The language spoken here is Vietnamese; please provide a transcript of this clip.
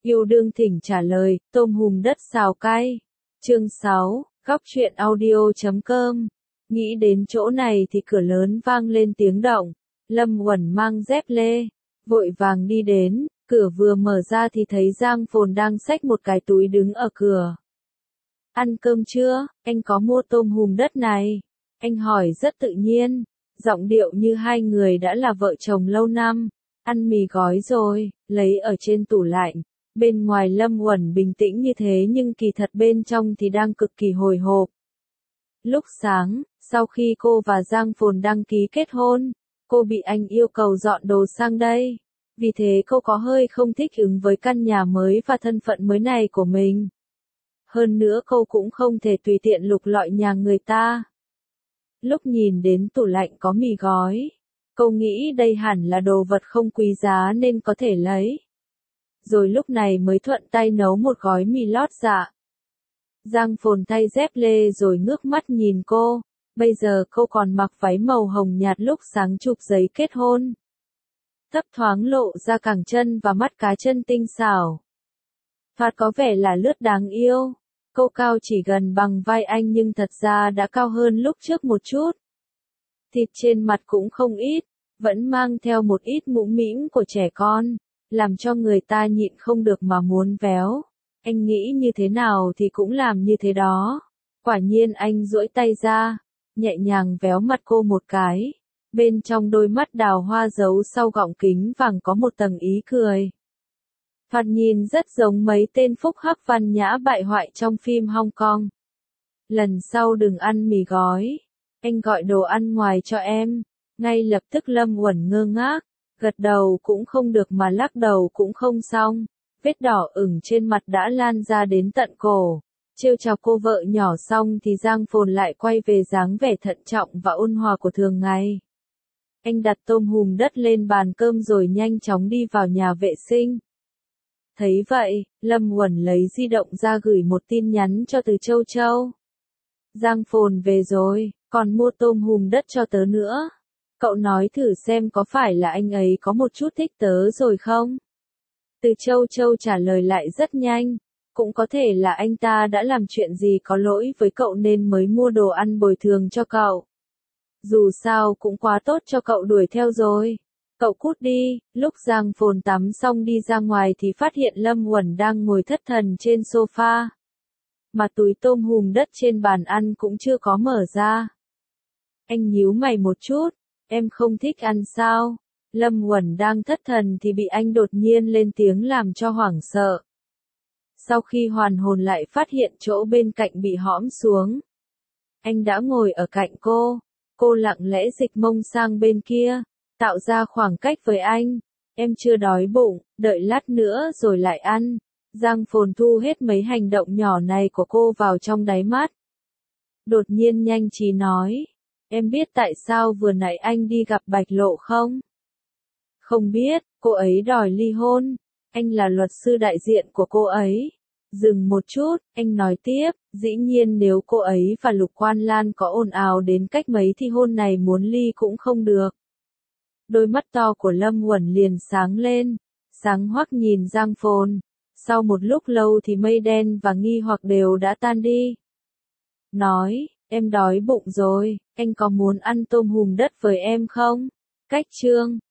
Yêu đương thỉnh trả lời, tôm hùm đất xào cay. Chương 6, góc truyện audio.com. Nghĩ đến chỗ này thì cửa lớn vang lên tiếng động. Lâm Uẩn mang dép lê, vội vàng đi đến, cửa vừa mở ra thì thấy Giang Phồn đang xách một cái túi đứng ở cửa. Ăn cơm chưa, anh có mua tôm hùm đất này? Anh hỏi rất tự nhiên, giọng điệu như hai người đã là vợ chồng lâu năm. Ăn mì gói rồi, lấy ở trên tủ lạnh. Bên ngoài Lâm Uẩn bình tĩnh như thế nhưng kỳ thật bên trong thì đang cực kỳ hồi hộp. Lúc sáng, sau khi cô và Giang Phồn đăng ký kết hôn, cô bị anh yêu cầu dọn đồ sang đây. Vì thế cô có hơi không thích ứng với căn nhà mới và thân phận mới này của mình. Hơn nữa cô cũng không thể tùy tiện lục lọi nhà người ta. Lúc nhìn đến tủ lạnh có mì gói, cô nghĩ đây hẳn là đồ vật không quý giá nên có thể lấy. Rồi lúc này mới thuận tay nấu một gói mì lót dạ. Giang Phồn thay dép lê rồi ngước mắt nhìn cô, bây giờ cô còn mặc váy màu hồng nhạt lúc sáng chụp giấy kết hôn. Thấp thoáng lộ ra cẳng chân và mắt cá chân tinh xảo. Thoạt có vẻ là lướt đáng yêu, cô cao chỉ gần bằng vai anh nhưng thật ra đã cao hơn lúc trước một chút. Thịt trên mặt cũng không ít, vẫn mang theo một ít mũm mĩm của trẻ con, làm cho người ta nhịn không được mà muốn véo. Anh nghĩ như thế nào thì cũng làm như thế đó. Quả nhiên anh duỗi tay ra, nhẹ nhàng véo mặt cô một cái. Bên trong đôi mắt đào hoa giấu sau gọng kính vàng có một tầng ý cười. Thoạt nhìn rất giống mấy tên phúc hắc văn nhã bại hoại trong phim Hong Kong. Lần sau đừng ăn mì gói. Anh gọi đồ ăn ngoài cho em. Ngay lập tức Lâm Uẩn ngơ ngác. Gật đầu cũng không được mà lắc đầu cũng không xong. Vết đỏ ửng trên mặt đã lan ra đến tận cổ. Trêu chọc cô vợ nhỏ xong thì Giang Phồn lại quay về dáng vẻ thận trọng và ôn hòa của thường ngày. Anh đặt tôm hùm đất lên bàn cơm rồi nhanh chóng đi vào nhà vệ sinh. Thấy vậy, Lâm Uẩn lấy di động ra gửi một tin nhắn cho Từ Châu Châu. Giang Phồn về rồi, còn mua tôm hùm đất cho tớ nữa. Cậu nói thử xem có phải là anh ấy có một chút thích tớ rồi không? Từ Châu Châu trả lời lại rất nhanh. Cũng có thể là anh ta đã làm chuyện gì có lỗi với cậu nên mới mua đồ ăn bồi thường cho cậu. Dù sao cũng quá tốt cho cậu đuổi theo rồi. Cậu cút đi. Lúc Giang Phồn tắm xong đi ra ngoài thì phát hiện Lâm Uẩn đang ngồi thất thần trên sofa. Mà túi tôm hùm đất trên bàn ăn cũng chưa có mở ra. Anh nhíu mày một chút. Em không thích ăn sao? Lâm Uẩn đang thất thần thì bị anh đột nhiên lên tiếng làm cho hoảng sợ. Sau khi hoàn hồn lại phát hiện chỗ bên cạnh bị hõm xuống. Anh đã ngồi ở cạnh cô lặng lẽ dịch mông sang bên kia, tạo ra khoảng cách với anh. Em chưa đói bụng, đợi lát nữa rồi lại ăn. Giang Phồn thu hết mấy hành động nhỏ này của cô vào trong đáy mắt. Đột nhiên nhanh trí nói, em biết tại sao vừa nãy anh đi gặp Bạch Lộ không? Không biết, cô ấy đòi ly hôn. Anh là luật sư đại diện của cô ấy. Dừng một chút, anh nói tiếp, dĩ nhiên nếu cô ấy và Lục Quan Lan có ồn ào đến cách mấy thì hôn này muốn ly cũng không được. Đôi mắt to của Lâm Uẩn liền sáng lên, sáng hoắc nhìn Giang Phồn. Sau một lúc lâu thì mây đen và nghi hoặc đều đã tan đi. Nói, em đói bụng rồi, anh có muốn ăn tôm hùm đất với em không? Cách chương